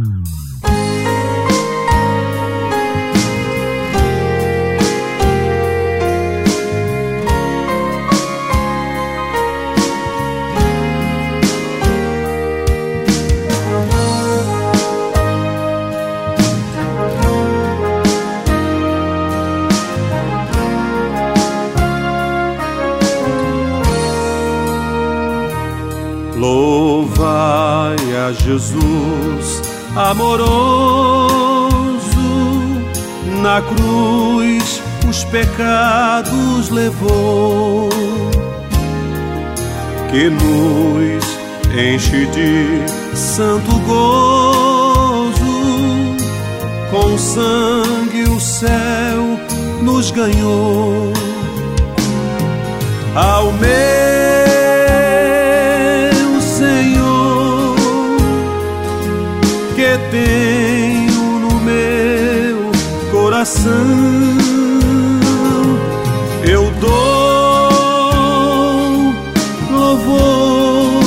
Louvai a Jesus amoroso, na cruz os pecados levou, que nos enche de santo gozo, com sangue o céu nos ganhou. Ao meu Senhor, que tenho no meu coração, eu dou louvor,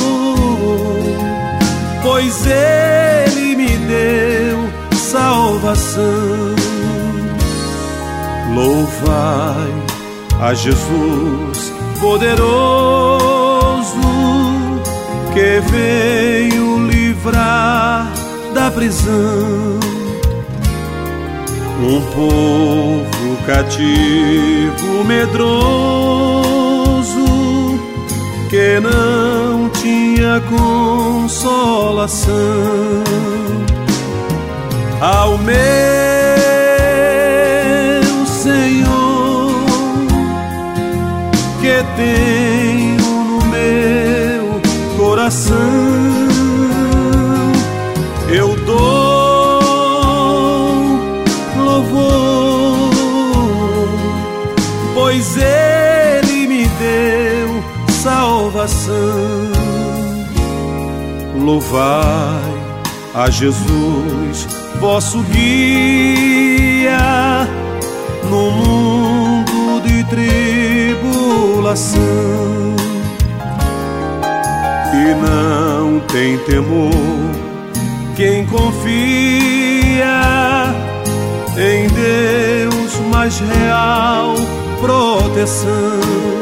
pois Ele me deu salvação. Louvai a Jesus poderoso, que veio livrar da prisão um povo cativo, medroso, que não tinha consolação. Ao meu Senhor, que tenho no meu coração, eu dou louvor, pois Ele me deu salvação. Louvai a Jesus, vosso guia, no mundo de tribulação, e não tem temor quem confia em Deus mais real proteção.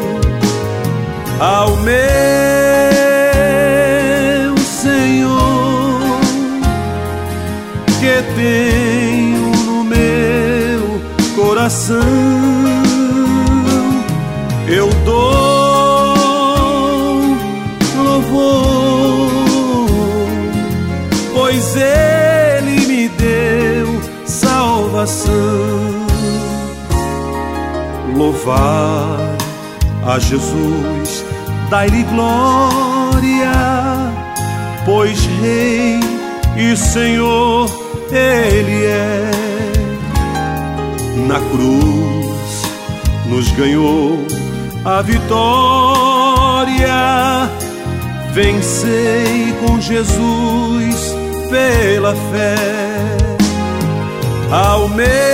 Ao meu Senhor, que tenho no meu coração, eu dou louvor, pois Ele me deu salvação. Louvai a Jesus, dai-lhe glória, pois Rei e Senhor Ele é. Na cruz nos ganhou a vitória, vencei com Jesus pela fé. Ao meu